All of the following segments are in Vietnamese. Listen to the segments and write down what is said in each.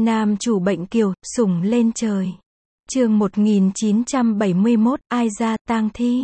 Nam chủ bệnh kiều, sủng lên trời. Chương 1971, ai ra, tang thi.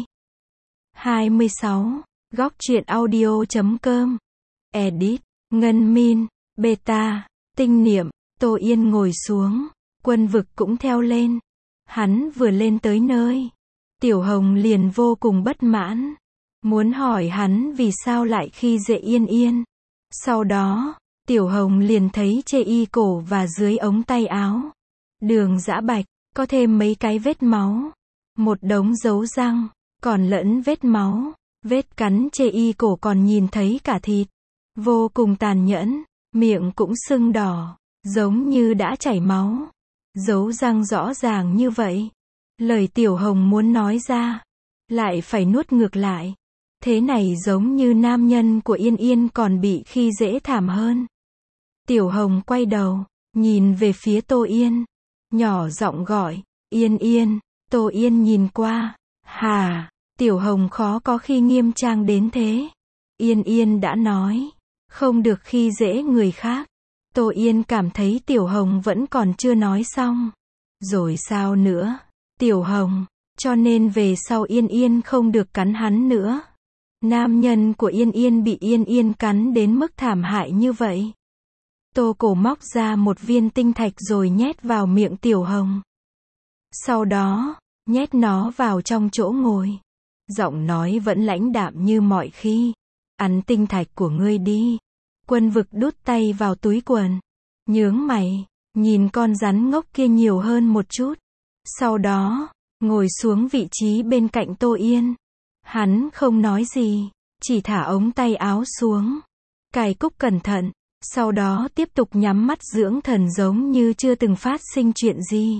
26. Góc truyện audio.com. Edit, Ngân Min, Beta, Tinh Niệm, Tô Yên ngồi xuống. Quân Vực cũng theo lên. Hắn vừa lên tới nơi, Tiểu Hồng liền vô cùng bất mãn. Muốn hỏi hắn vì sao lại khi dễ Yên Yên. Sau đó, Tiểu Hồng liền thấy chê y cổ và dưới ống tay áo. Đường Dã Bạch, có thêm mấy cái vết máu. Một đống dấu răng, còn lẫn vết máu. Vết cắn chê y cổ còn nhìn thấy cả thịt. Vô cùng tàn nhẫn, miệng cũng sưng đỏ, giống như đã chảy máu. Dấu răng rõ ràng như vậy. Lời Tiểu Hồng muốn nói ra, lại phải nuốt ngược lại. Thế này giống như nam nhân của Yên Yên còn bị khi dễ thảm hơn. Tiểu Hồng quay đầu, nhìn về phía Tô Yên. Nhỏ giọng gọi, Yên Yên. Tô Yên nhìn qua. Hà, Tiểu Hồng khó có khi nghiêm trang đến thế. Yên Yên đã nói, không được khi dễ người khác. Tô Yên cảm thấy Tiểu Hồng vẫn còn chưa nói xong. Rồi sao nữa? Tiểu Hồng, cho nên về sau Yên Yên không được cắn hắn nữa. Nam nhân của Yên Yên bị Yên Yên cắn đến mức thảm hại như vậy. Tô Cổ móc ra một viên tinh thạch rồi nhét vào miệng Tiểu Hồng. Sau đó, nhét nó vào trong chỗ ngồi. Giọng nói vẫn lãnh đạm như mọi khi. Ăn tinh thạch của ngươi đi. Quân Vực đút tay vào túi quần. Nhướng mày, nhìn con rắn ngốc kia nhiều hơn một chút. Sau đó, ngồi xuống vị trí bên cạnh Tô Yên. Hắn không nói gì, chỉ thả ống tay áo xuống. Cài cúc cẩn thận, sau đó tiếp tục nhắm mắt dưỡng thần giống như chưa từng phát sinh chuyện gì.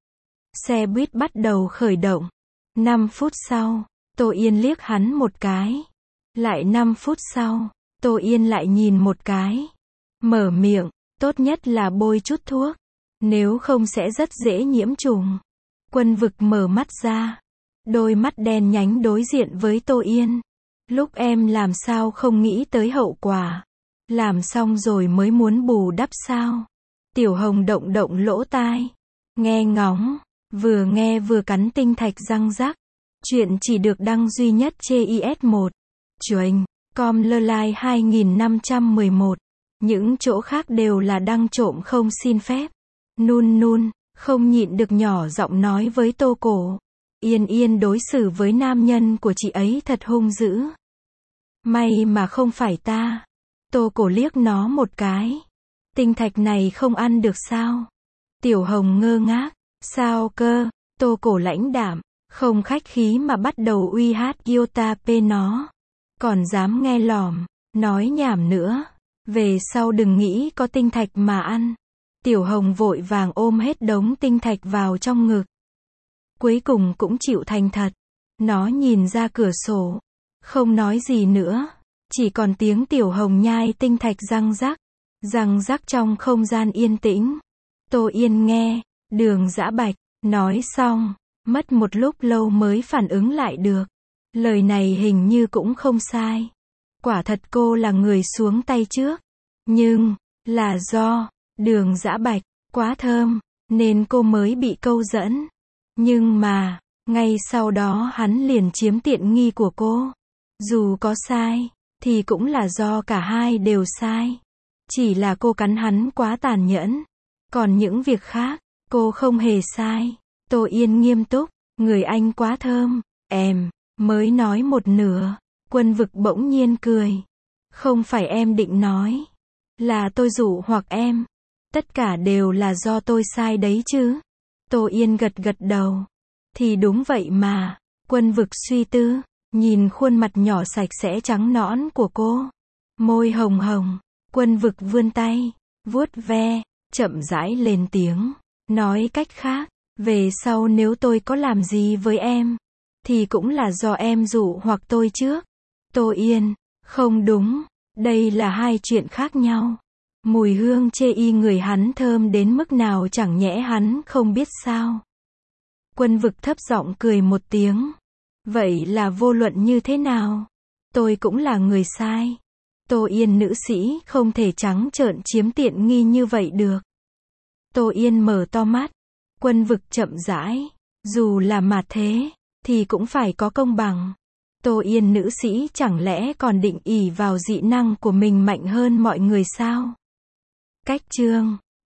Xe buýt bắt đầu khởi động. 5 phút sau, Tô Yên liếc hắn một cái. Lại 5 phút sau, Tô Yên lại nhìn một cái. Mở miệng, tốt nhất là bôi chút thuốc. Nếu không sẽ rất dễ nhiễm trùng. Quân Vực mở mắt ra. Đôi mắt đen nhánh đối diện với Tô Yên. Lúc em làm sao không nghĩ tới hậu quả. Làm xong rồi mới muốn bù đắp sao. Tiểu Hồng động động lỗ tai. Nghe ngóng. Vừa nghe vừa cắn tinh thạch răng rắc. Chuyện chỉ được đăng duy nhất trên IS1. Chuềnh, com lơ lai 2511. Những chỗ khác đều là đăng trộm không xin phép. Nun nun, không nhịn được nhỏ giọng nói với Tô Cổ. Yên Yên đối xử với nam nhân của chị ấy thật hung dữ. May mà không phải ta. Tô Cổ liếc nó một cái. Tinh thạch này không ăn được sao? Tiểu Hồng ngơ ngác. Sao cơ? Tô Cổ lãnh đạm, không khách khí mà bắt đầu uy hát Iota P nó. Còn dám nghe lỏm, nói nhảm nữa. Về sau đừng nghĩ có tinh thạch mà ăn. Tiểu Hồng vội vàng ôm hết đống tinh thạch vào trong ngực. Cuối cùng cũng chịu thành thật. Nó nhìn ra cửa sổ. Không nói gì nữa. Chỉ còn tiếng Tiểu Hồng nhai tinh thạch răng rắc trong không gian yên tĩnh. Tô Yên nghe, Đường Dã Bạch, nói xong, mất một lúc lâu mới phản ứng lại được. Lời này hình như cũng không sai. Quả thật cô là người xuống tay trước. Nhưng, là do, Đường Dã Bạch, quá thơm, nên cô mới bị câu dẫn. Nhưng mà, ngay sau đó hắn liền chiếm tiện nghi của cô. Dù có sai, thì cũng là do cả hai đều sai. Chỉ là cô cắn hắn quá tàn nhẫn. Còn những việc khác, cô không hề sai. Tô Yên nghiêm túc, người anh quá thơm, em, mới nói một nửa. Quân Vực bỗng nhiên cười. Không phải em định nói. Là tôi dụ hoặc em. Tất cả đều là do tôi sai đấy chứ. Tô Yên gật gật đầu. Thì đúng vậy mà. Quân Vực suy tư, nhìn khuôn mặt nhỏ sạch sẽ trắng nõn của cô. Môi hồng hồng. Quân Vực vươn tay, vuốt ve, chậm rãi lên tiếng. Nói cách khác, về sau nếu tôi có làm gì với em, thì cũng là do em dụ hoặc tôi trước. Tô Yên, không đúng, đây là hai chuyện khác nhau. Mùi hương chê y người hắn thơm đến mức nào chẳng nhẽ hắn không biết sao. Quân Vực thấp giọng cười một tiếng. Vậy là vô luận như thế nào? Tôi cũng là người sai. Tô Yên nữ sĩ không thể trắng trợn chiếm tiện nghi như vậy được. Tô Yên mở to mắt. Quân vực chậm rãi. Dù là mạt thế, thì cũng phải có công bằng. Tô Yên nữ sĩ chẳng lẽ còn định ỷ vào dị năng của mình mạnh hơn mọi người sao? Cách chương